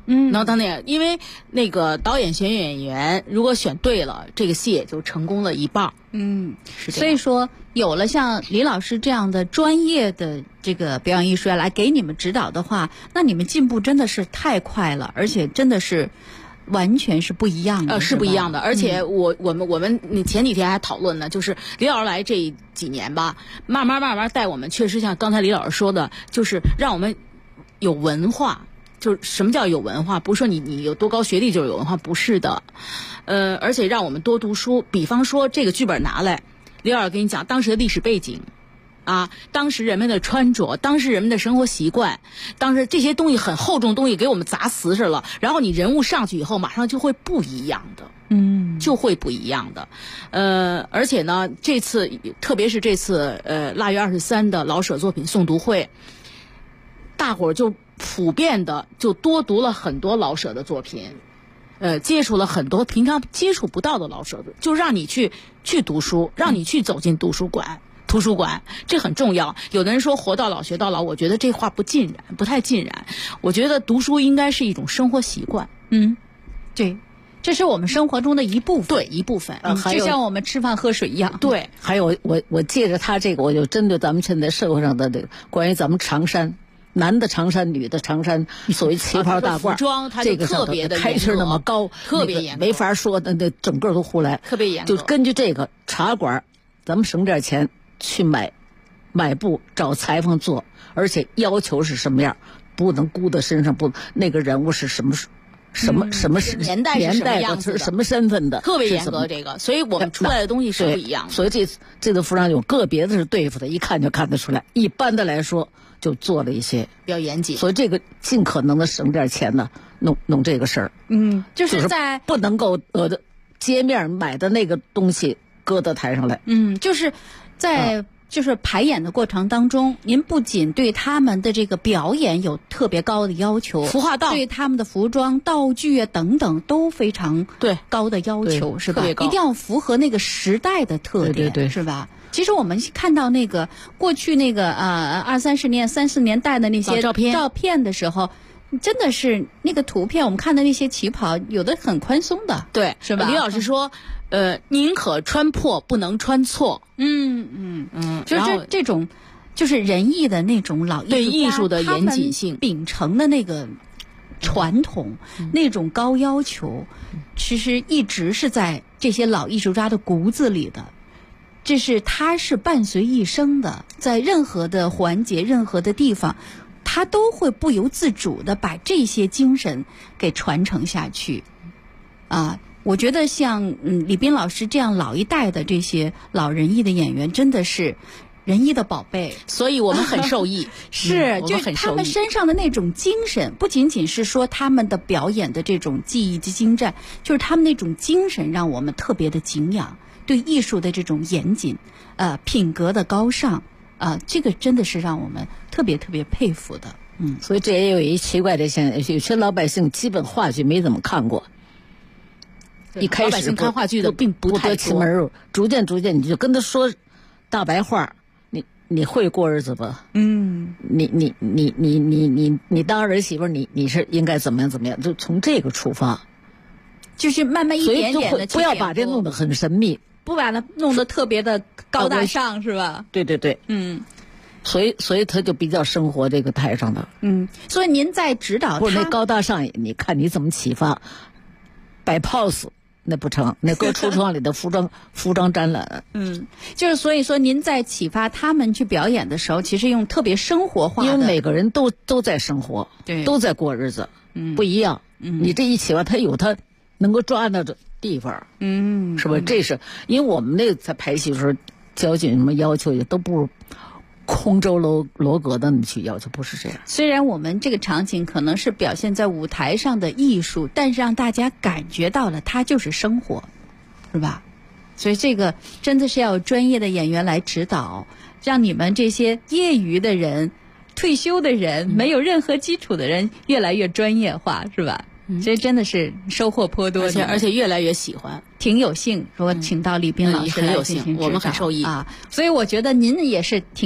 P: 然后他因为那个导演选演员，如果选对了，这个戏也就成功了一半。是这样。
I: 所以说有了像李老师这样的专业的这个表演艺术家来给你们指导的话，那你们进步真的是太快了，而且真的是完全是不一样的。
P: 是不一样的。而且我们前几天还讨论呢，就是李老师来这几年吧，慢慢带我们，确实像刚才李老师说的，就是让我们有文化。就是什么叫有文化？不是说你有多高学历就是有文化，不是的。而且让我们多读书。比方说这个剧本拿来，李老师给你讲当时的历史背景啊，当时人们的穿着，当时人们的生活习惯，当时这些东西很厚重的东西给我们砸实实了，然后你人物上去以后马上就会不一样的。就会不一样的。而且呢，这次特别是这次腊月23的老舍作品诵读会，大伙儿就普遍的就多读了很多老舍的作品，接触了很多平常接触不到的老舍的，就让你去读书，让你去走进图书馆，这很重要。有的人说活到老学到老，我觉得这话不太尽然。我觉得读书应该是一种生活习惯。
I: 对，这是我们生活中的一部分。
P: 对，一部分。
I: 就像我们吃饭喝水一样。
P: 对。
O: 还有我借着他这个，我就针对咱们现在社会上的这个关于咱们长衫。男的长衫，女的长衫，所谓旗袍大褂，
P: 这个特别的
O: 开支那么高，
P: 特别严格，
O: 没法说，那整个都胡来，
P: 特别严格。
O: 就根据这个茶馆，咱们省点钱去买布，找裁缝做，而且要求是什么样，不能箍在身上，不那个人物是什么
P: 年代是什么样子的，
O: 什么身份的，
P: 特别严格这个，所以我们出来的东西是不一样的。
O: 所以这个服装有个别的是对付的，一看就看得出来。一般的来说，就做了一些
P: 比较严谨，
O: 所以这个尽可能的省点钱呢，弄这个事儿。
I: 就是在
O: 不能够街面买的那个东西搁到台上来。
I: 就是在。就是排演的过程当中，您不仅对他们的这个表演有特别高的要求，
P: 服化道
I: 对他们的服装、道具啊等等都非常高的要求，是吧？
P: 特别高，
I: 一定要符合那个时代的特点，
O: 对，
I: 是吧？其实我们看到那个过去那个20-30年、30年代的那些照片的时候，真的是那个图片，我们看的那些旗袍，有的很宽松的，
P: 对，
I: 是吧？
P: 李老师说。宁可穿破，不能穿错。
I: 就是这种，就是仁义的那种老艺术家，
P: 对艺术的严谨性，
I: 秉承的那个传统，那种高要求，其实一直是在这些老艺术家的骨子里的。它是伴随一生的，在任何的环节、任何的地方，他都会不由自主的把这些精神给传承下去。我觉得像李斌老师这样老一代的这些老仁义的演员，真的是仁义的宝贝，
P: 所以我们很受益。
I: 就是他们身上的那种精神，不仅仅是说他们的表演的这种技艺之精湛，就是他们那种精神让我们特别的敬仰，对艺术的这种严谨，品格的高尚，这个真的是让我们特别特别佩服的。
O: 所以这也有一奇怪的现象，有些老百姓基本话剧没怎么看过。一开始
P: 看话剧的并不太
O: 多，逐渐你就跟他说大白话，你会过日子吧？你当儿媳妇，你是应该怎么样？就从这个出发，
I: 就是慢慢一点点的，
O: 不要把这弄得很神秘，
I: 不把它弄得特别的高大上，是吧？
O: 对，所以他就比较生活这个台上的。
I: 所以您在指导他，
O: 不是那高大上，你看你怎么启发，摆 pose。那不成，那搁橱窗里的服装展览。
I: 就是所以说您在启发他们去表演的时候，其实用特别生活化的，
O: 因为每个人都在生活，
I: 对，
O: 都在过日子，不一样。你这一启发，他有他能够抓到的地方，是吧？这是因为我们那个在排戏的时候，交警什么要求也都不如空舟楼阁的你去要求，不是这样。
I: 虽然我们这个场景可能是表现在舞台上的艺术，但是让大家感觉到了它就是生活，是吧？所以这个真的是要有专业的演员来指导，让你们这些业余的人、退休的人、没有任何基础的人越来越专业化，是吧？所以真的是收获颇多，
P: 而且越来越喜欢，
I: 挺有幸说请到李斌老师来进行指导，
P: 我们很受益
I: 所以我觉得您也是挺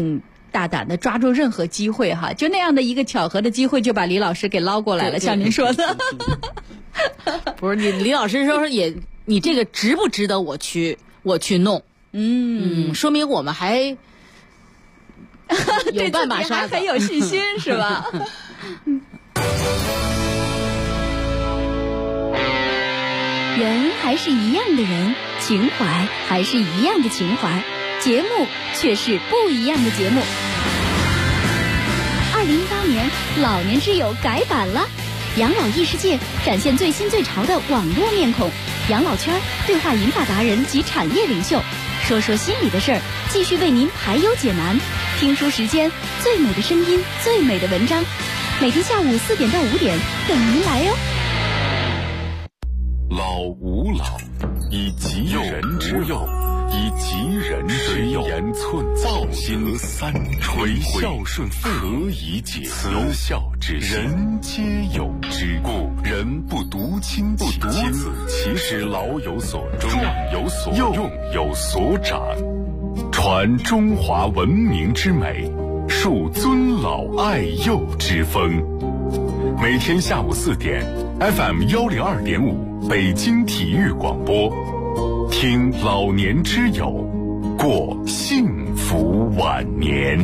I: 大胆的抓住任何机会哈，就那样的一个巧合的机会就把李老师给捞过来了，像您说的。
P: 不是你李老师说你这个值不值得我去弄？说明我们还有半把刷子，
I: 还很有信心是吧？
R: 人还是一样的人，情怀还是一样的情怀，节目却是不一样的节目。2018年老年之友改版了，养老异世界展现最新最潮的网络面孔，养老圈对话银发达人及产业领袖，说说心里的事儿，继续为您排忧解难。听书时间，最美的声音，最美的文章，每天下午4点到5点等您来哟。
A: 老吾老，以及人之幼，以及人之幼，言寸报心三垂孝顺父何以解？慈孝之心，人皆有之。故人不独亲不独子，其实老有所终，壮有所用，有所长，传中华文明之美，树尊老爱幼之风。每天下午4点 ，FM 102.5，北京体育广播，听老年之友，过幸福晚年。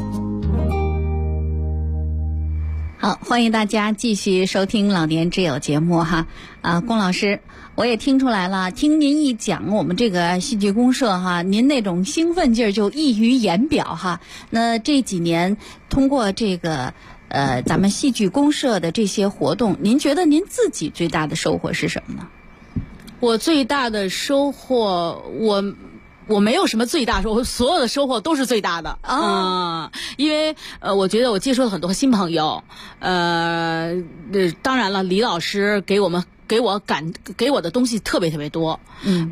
I: 好，欢迎大家继续收听老年之友节目哈。龚老师，我也听出来了，听您一讲我们这个戏剧公社哈，您那种兴奋劲儿就溢于言表哈。那这几年通过这个咱们戏剧公社的这些活动，您觉得您自己最大的收获是什么呢？
P: 我最大的收获，我没有什么最大收获，所有的收获都是最大的因为我觉得我接触了很多新朋友，当然了，李老师给我的东西特别特别多，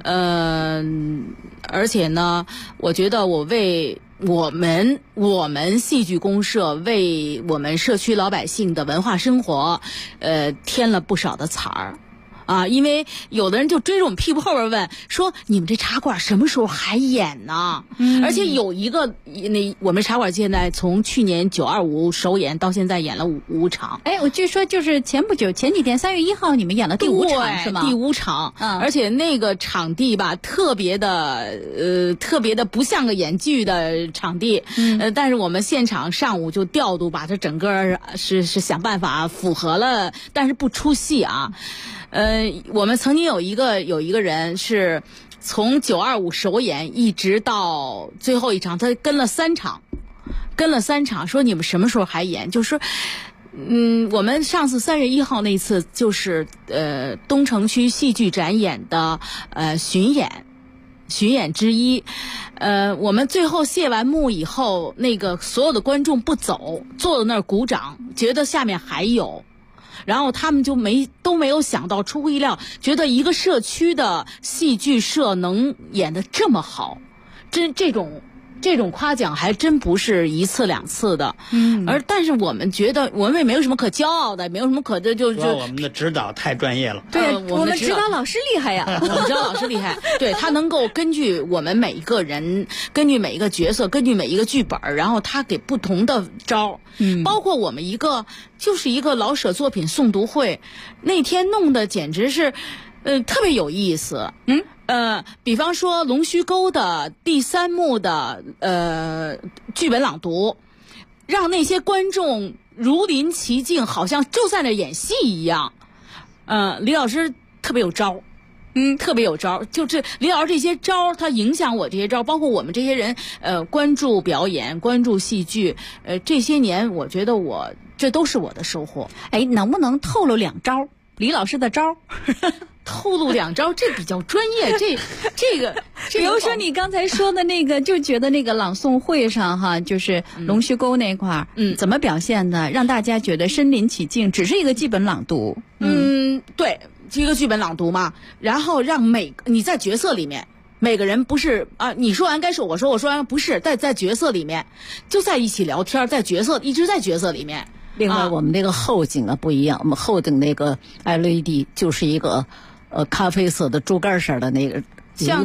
P: 而且呢，我觉得我为我们戏剧公社为我们社区老百姓的文化生活，添了不少的彩儿。因为有的人就追着我们屁股后边问说，你们这茶馆什么时候还演呢？而且有一个我们茶馆现在从去年925首演到现在演了5场。
I: 我据说就是前几天3月1号你们演了第5场是吗？
P: 第5场，而且那个场地吧，特别的不像个演剧的场地，但是我们现场上午就调度把它整个是想办法符合了，但是不出戏啊。我们曾经有一个人是从925首演一直到最后一场，他跟了3场，说你们什么时候还演？就是说，我们上次3月1号那次就是东城区戏剧展演的巡演之一。我们最后谢完幕以后，那个所有的观众不走，坐在那儿鼓掌，觉得下面还有。然后他们就都没有想到，出乎意料，觉得一个社区的戏剧社能演得这么好，这种夸奖还真不是1次2次的。但是我们觉得我们也没有什么可骄傲的，没有什么可的，就
Q: 我们的指导太专业了。
I: 对，我们指导老师厉害呀，
P: 我们指导老师厉害。对，他能够根据我们每一个人，根据每一个角色，根据每一个剧本，然后他给不同的招。包括我们一个老舍作品诵读会，那天弄的简直是特别有意思。比方说龙须沟的第3幕的剧本朗读，让那些观众如临其境，好像就在那演戏一样。李老师特别有招，特别有招，就是李老师这些招，他影响我这些招，包括我们这些人关注表演，关注戏剧，这些年我觉得这都是我的收获。
I: 能不能透露2招？李老师的招？
P: 透露2招，这比较专业。这个，
I: 比如说你刚才说的那个，就觉得那个朗诵会上哈，就是龙须沟那块儿，怎么表现的，让大家觉得身临其境，只是一个剧本朗读。
P: 对，一个剧本朗读嘛，然后让你在角色里面。每个人不是你说完该说我说完不是，在角色里面就在一起聊天，一直在角色里面。
O: 另外，我们那个后景不一样，我们后景那个 LED 就是一个咖啡色的竹竿色的那个，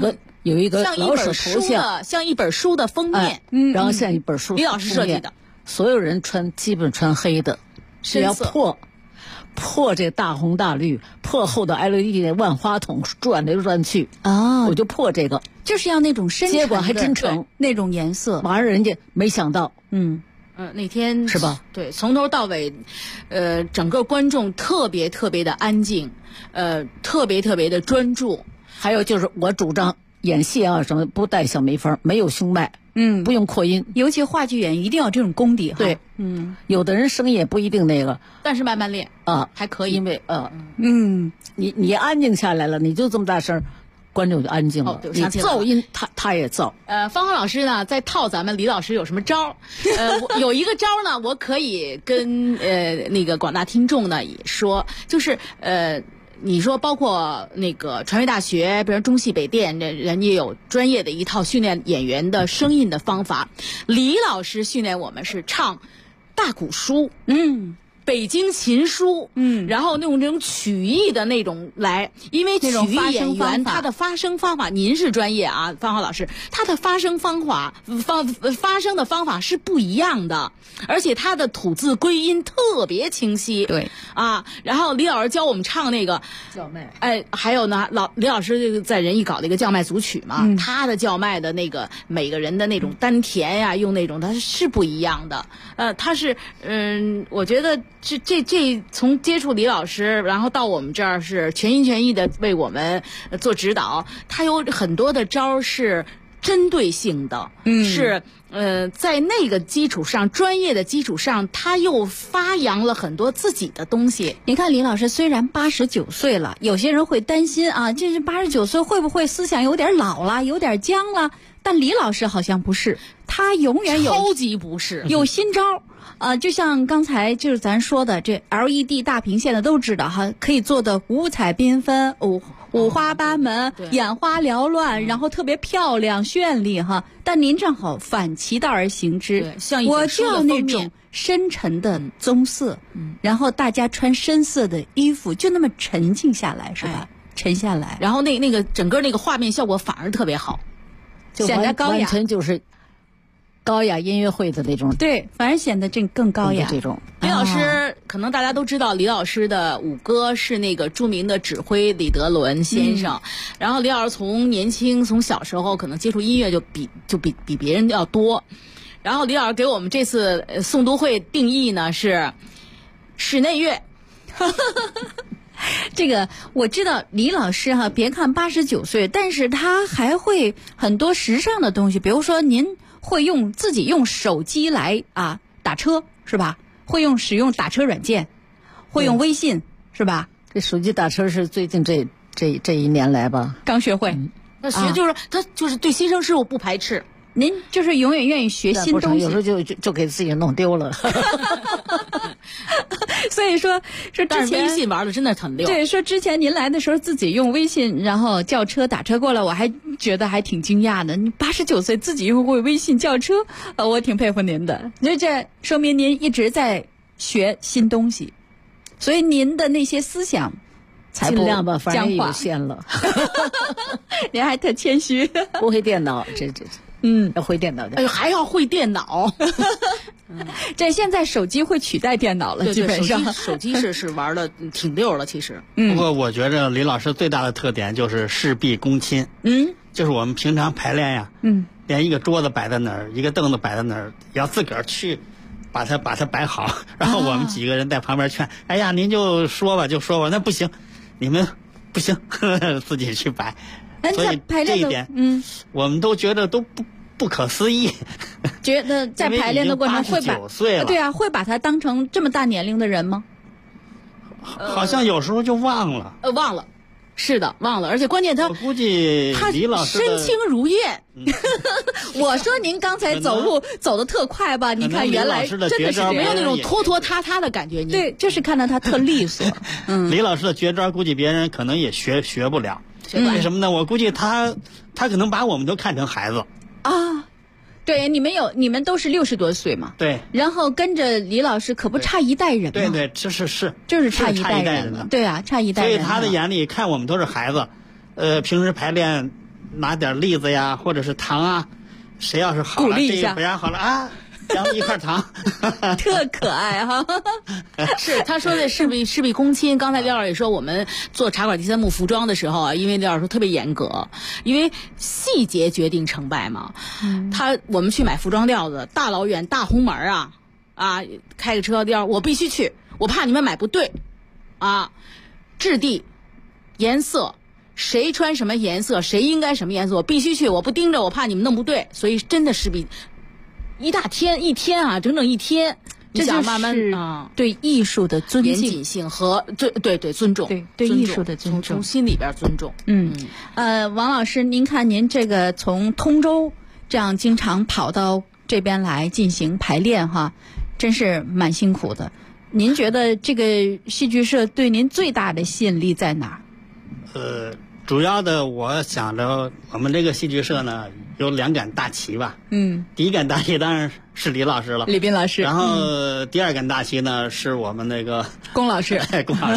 O: 有一个老舍头
P: 像像一本书的封面，
O: 然后像一本书，
P: 李老师设计的，
O: 所有人基本穿黑的，只要破这大红大绿，破后的 LED 万花筒转来转去我就破这个，
I: 就是要那种深沉的，
O: 结果还真成
I: 那种颜色，
O: 完了人家没想到，
P: 那天
O: 是吧？
P: 对，从头到尾，整个观众特别特别的安静，特别特别的专注。
O: 还有就是我主张演戏啊什么不带小眉峰，没有胸脉，不用扩音，
I: 尤其话剧演员一定要这种功底哈。
O: 对，有的人声音也不一定那个，
P: 但是慢慢练还可以。
O: 因为你安静下来了，你就这么大声，观众就安静了。你噪音他也噪。
P: 方浩老师呢，在套咱们李老师有什么招？有一个招呢，我可以跟那个广大听众呢也说，就是你说包括那个传媒大学，比如中戏北电，人家有专业的一套训练演员的声音的方法。李老师训练我们是唱大鼓书，北京琴书，然后那种曲艺的那种来，因为曲艺演员他的发声方法，您是专业啊，方浩老师，他的发声方法发声的方法是不一样的，而且他的吐字归音特别清晰。
I: 对
P: 啊，然后李老师教我们唱那个
O: 叫卖，
P: 还有呢，李老师在仁义搞了一个叫卖组曲嘛，他的叫卖的那个每个人的那种丹田呀，用那种他是不一样的。他是我觉得这从接触李老师，然后到我们这儿是全心全意的为我们做指导，他有很多的招是针对性的，是在那个基础上，专业的基础上，他又发扬了很多自己的东西。
I: 你看李老师虽然89岁了，有些人会担心啊，这是89岁会不会思想有点老了，有点僵了？但李老师好像不是，他永远有
P: 超级不是，
I: 有新招。就像刚才就是咱说的这 LED 大屏现在都知道哈，可以做的五彩缤纷、五花八门、眼花缭乱，然后特别漂亮绚丽哈。但您正好反其道而行之，
P: 像
I: 我就要那种深沉的棕色，然后大家穿深色的衣服，就那么沉静下来，是吧？沉下来，
P: 然后那个整个那个画面效果反而特别好，
I: 显得高雅，
O: 完全就是高雅音乐会的那种，
I: 对，反而显得更高雅。
O: 这种
P: 李老师，可能大家都知道，李老师的五哥是那个著名的指挥李德伦先生。然后李老师从小时候可能接触音乐就比别人要多。然后李老师给我们这次诵读会定义呢是室内乐。
I: 这个我知道李老师哈，别看89岁，但是他还会很多时尚的东西，比如说您会自己用手机来打车是吧？会使用打车软件，会用微信是吧？
O: 这手机打车是最近这一年来吧，
I: 刚学会。
P: 那就是他就是对新生事物不排斥。
I: 您就是永远愿意学新东西，
O: 有时候就给自己弄丢了。
I: 所以说之前
P: 微信玩的真的很溜。
I: 对，说之前您来的时候自己用微信，然后叫车打车过来，我还觉得还挺惊讶的。你89岁自己又会微信叫车，我挺佩服您的。这说明您一直在学新东西，所以您的那些思想才不
O: 尽量吧，反正
I: 僵化
O: 有限了。
I: 您还特谦虚，
O: 不会电脑，这要会电脑的。
P: 哎呦，还要会电脑。
I: 这现在手机会取代电脑了，
P: 对
I: 基本上
P: 手机是玩的挺溜了，其实。
Q: 不过我觉着李老师最大的特点就是事必躬亲。就是我们平常排练呀，连一个桌子摆在哪儿，一个凳子摆在哪儿，要自个儿去把它摆好，然后我们几个人在旁边劝，哎呀，您就说吧，那不行，你们不行，自己去摆。所以这一点，我们都觉得都不可思议。
I: 觉得在排练的过程会
Q: 89岁了，
I: 对啊，会把他当成这么大年龄的人吗？
Q: 好像有时候就忘了。
P: 忘了。是的，忘了，而且关键我
Q: 估计李老师
P: 身轻如燕。
I: 我说您刚才走路走得特快吧？你看原来真的是
P: 没有那种拖拖沓沓的感觉。
I: 对，就是看到他特利索。
Q: 李老师的绝招，估计别人可能也学不了。为什么呢？我估计他可能把我们都看成孩子
I: 啊。对，你们都是60多岁嘛？
Q: 对。
I: 然后跟着李老师可不差一代人嘛？
Q: 对，
I: 就是差一代人了。对啊，差一代人。
Q: 所以他的眼里看我们都是孩子，平时排练拿点栗子呀，或者是糖啊，谁要是好了，这一回好了啊，然后一块糖，
I: 特可爱哈。
P: 是他说的事必躬亲。刚才廖老师也说，我们做茶馆第三幕服装的时候啊，因为廖老师说特别严格，因为细节决定成败嘛。我们去买服装料子，大老远大红门啊，开个车调，我必须去，我怕你们买不对啊，质地、颜色。谁穿什么颜色，谁应该什么颜色，我必须去，我不盯着，我怕你们弄不对，所以真的是比一天啊，整整一天，
I: 这就是
P: 慢慢
I: 对艺术的尊敬、
P: 严谨性和对尊重，
I: 对艺术的尊重，
P: 从心里边尊重。
I: 王老师，您看您这个从通州这样经常跑到这边来进行排练哈，真是蛮辛苦的。您觉得这个戏剧社对您最大的吸引力在哪儿？
Q: 主要的我想着我们这个戏剧社呢有2杆大旗吧。第一杆大旗当然是李老师了，
I: 李斌老师。
Q: 然后第2杆大旗呢是我们那个
I: 龚老师。
Q: 龚老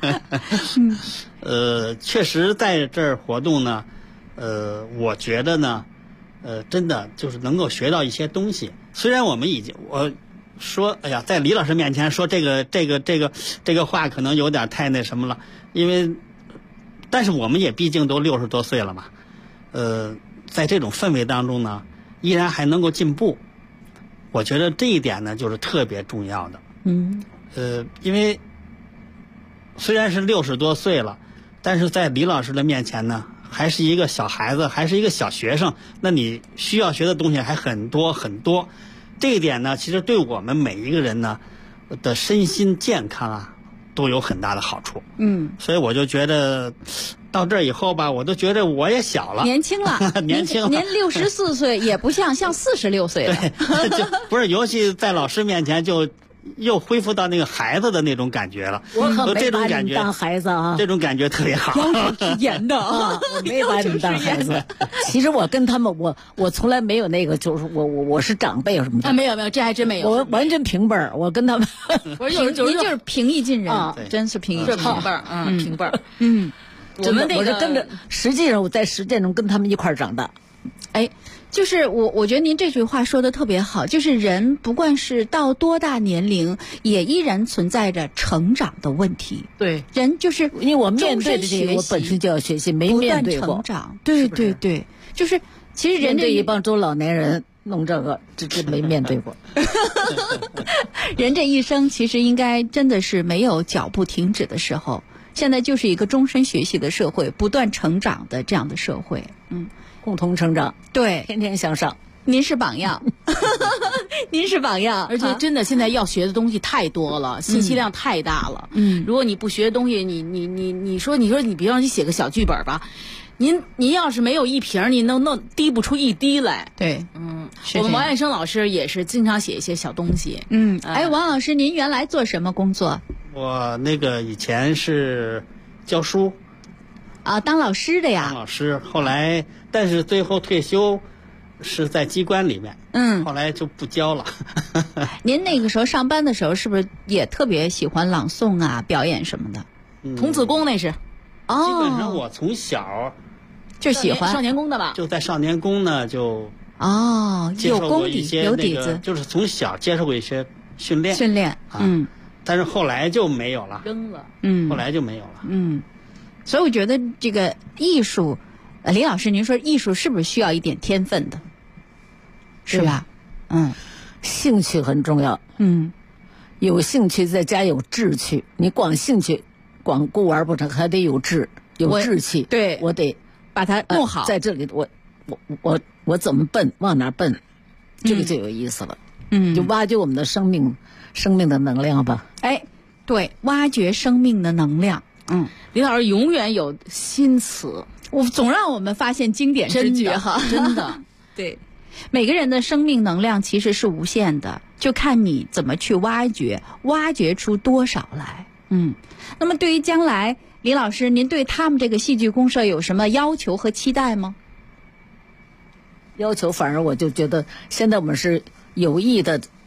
Q: 师。确实在这儿活动呢，我觉得呢，真的就是能够学到一些东西。虽然我说，哎呀，在李老师面前说这个话可能有点太那什么了，但是我们也毕竟都60多岁了嘛，在这种氛围当中呢，依然还能够进步，我觉得这一点呢就是特别重要的。因为虽然是60多岁了，但是在李老师的面前呢，还是一个小孩子，还是一个小学生，那你需要学的东西还很多很多。这一点呢，其实对我们每一个人呢的身心健康啊都有很大的好处。所以我就觉得到这以后吧，我都觉得我也小了，
I: 年轻了。
Q: 年轻了。
I: 您64岁也不像46岁了。
Q: 对，不是，尤其在老师面前就又恢复到那个孩子的那种感觉了。
O: 我可没把你当孩子啊，
Q: 这种感觉特别好。
I: 要求是严的啊，
O: 我没把你当孩子。其实我跟他们，我从来没有那个，就是我是长辈什么的。
P: 没有，这还真没有。
O: 我完全平辈儿，我跟他们。
I: 您就是平易近人，真是平易近人。
P: 平辈儿，平辈儿。
O: 我们我是跟着，实际上我在实践中跟他们一块儿长大。
I: 就是我觉得您这句话说的特别好，就是人不管是到多大年龄，也依然存在着成长的问题。
O: 对，
I: 人就是
O: 因为我面对的这个，我本身就要学习，没面对过
I: 不断成长。对，就是其实人
O: 这一帮中老年人弄这个，这没面对过。
I: 人这一生其实应该真的是没有脚步停止的时候。现在就是一个终身学习的社会，不断成长的这样的社会。
O: 共同成长，
I: 对，
O: 天天向上。
I: 您是榜样，您是榜样。
P: 而且真的现在要学的东西太多了，信息量太大了。如果你不学的东西，你说你比方你写个小剧本吧，您要是没有一瓶，你弄滴不出一滴来。
I: 对，
P: 我们王爱生老师也是经常写一些小东西。
I: 王老师，您原来做什么工作？
Q: 我那个以前是教书。
I: 当老师的呀。
Q: 当老师，后来但是最后退休是在机关里面。后来就不教了。
I: 您那个时候上班的时候，是不是也特别喜欢朗诵啊、表演什么的？
P: 童子功那是。
Q: 基本上我从小
I: 就喜欢
P: 少年宫的吧？
Q: 就在少年宫呢，就
I: 有功底有底子，
Q: 就是从小接受过一些训练。但是后来就没有了，
P: 扔了。
Q: 后来就没有了。
I: 所以我觉得这个艺术，李老师，您说艺术是不是需要一点天分的？是吧？
O: 兴趣很重要。有兴趣再加有志趣。你光兴趣光顾玩不成，还得有志气。
I: 对，
O: 我得
I: 把它弄好。
O: 在这里，我怎么奔，往哪奔，这个就有意思了。就挖掘我们的生命的能量吧。
I: 对，挖掘生命的能量。
P: 李老师永远有新词，
I: 我总让我们发现经典之句哈，
P: 真的。
I: 对，每个人的生命能量其实是无限的，就看你怎么去挖掘出多少来。那么对于将来，李老师，您对他们这个戏剧公社有什么要求和期待吗？
O: 要求反而我就觉得，现在我们是有意的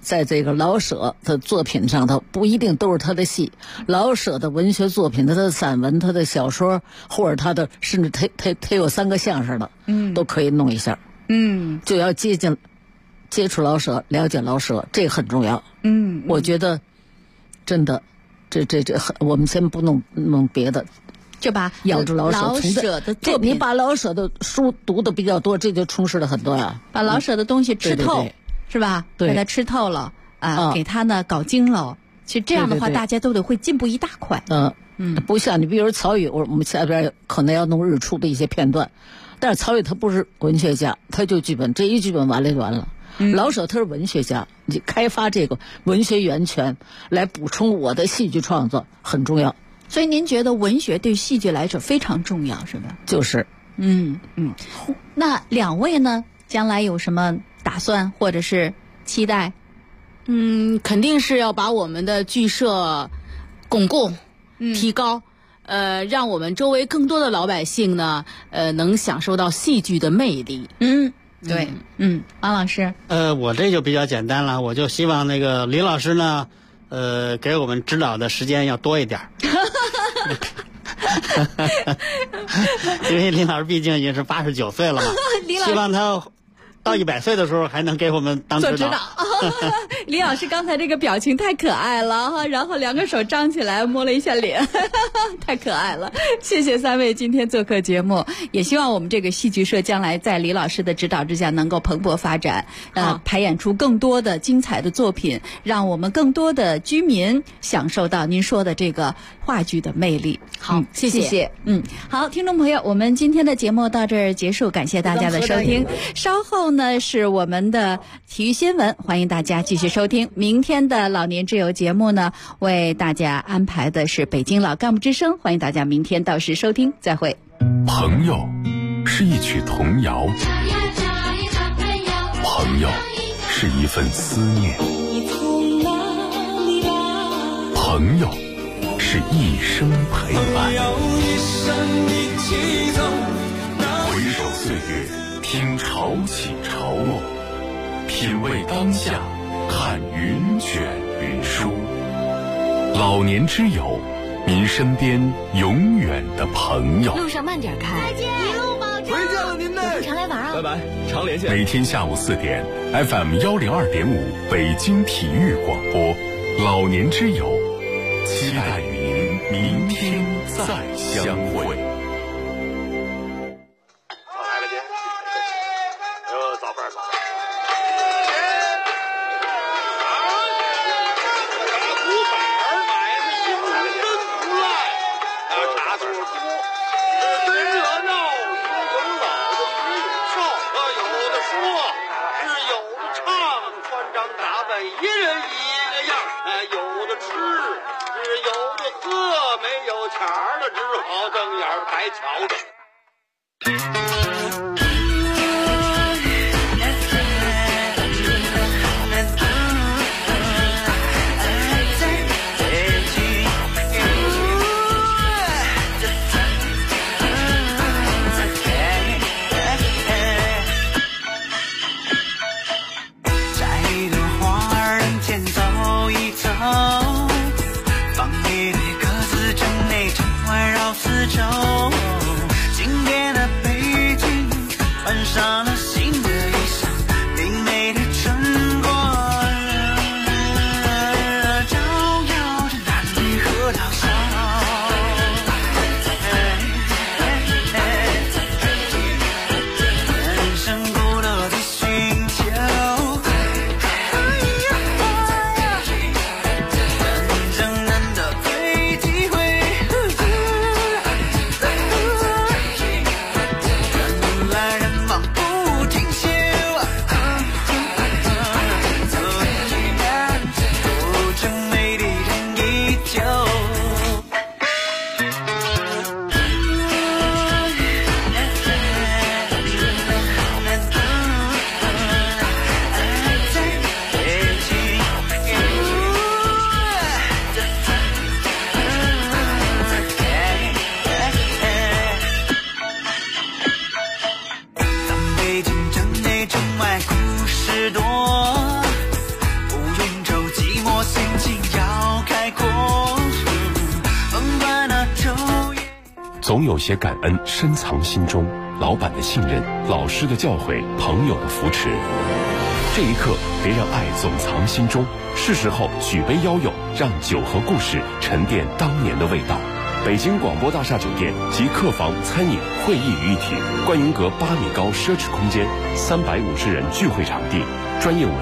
O: 在这个老舍的作品上头，不一定都是他的戏。老舍的文学作品，他的散文、他的小说，或者他的甚至他有3个相声的，都可以弄一下。就要接触老舍，了解老舍，这个很重要。我觉得真的，这我们先不弄别的。
I: 就把
O: 咬住老
I: 舍的作品，
O: 你把老舍的书读的比较多，这就充实了很多呀。
I: 把老舍的东西吃透，是吧？
O: 对，
I: 给他吃透了给他呢搞精了。其实这样的话，大家都得会进步一大块。
O: 不像你，比如曹禺，我们下边可能要弄日出的一些片段，但是曹禺他不是文学家，他就剧本，这一剧本完了就完了。老舍他是文学家，你开发这个文学源泉来补充我的戏剧创作很重要。
I: 所以您觉得文学对戏剧来说非常重要，是吧？
O: 就是。
I: 那2位呢，将来有什么打算或者是期待？
P: 肯定是要把我们的剧社巩固、提高，让我们周围更多的老百姓呢，能享受到戏剧的魅力。
I: 对，王老师。
Q: 我这就比较简单了，我就希望那个林老师呢，给我们指导的时间要多一点。因为林老师毕竟已经是89岁了嘛，希望他到100岁的时候还能给我们当指导。
I: 李老师刚才这个表情太可爱了哈，然后2个手张起来摸了一下脸，太可爱了。谢谢3位今天做客节目，也希望我们这个戏剧社将来在李老师的指导之下能够蓬勃发展，排演出更多的精彩的作品，让我们更多的居民享受到您说的这个话剧的魅力。
P: 好，谢谢。
I: 好，听众朋友，我们今天的节目到这儿结束，感谢大家的收听。稍后呢是我们的体育新闻，欢迎大家继续收听。明天的老年之友节目呢，为大家安排的是北京老干部之声，欢迎大家明天到时收听，再会。
A: 朋友是一曲童谣，朋友是一份思念，朋友是一生陪伴。回首岁月，听潮起潮落，品味当下，看云卷云舒。老年之友，您身边永远的朋友。
S: 路上慢点开，再见，一路保重。
C: 回见了您嘞，
S: 常来玩啊！
C: 拜拜，常连线。
A: 每天下午4点 ，FM 102.5北京体育广播，老年之友，期待与您明天再相会。
B: 经典的悲
A: 总有些感恩深藏心中，老板的信任，老师的教诲，朋友的扶持。这一刻，别让爱总藏心中，是时候举杯邀友，让酒和故事沉淀当年的味道。北京广播大厦酒店集客房、餐饮、会议于一体，观云阁8米高奢侈空间，350人聚会场地，专业舞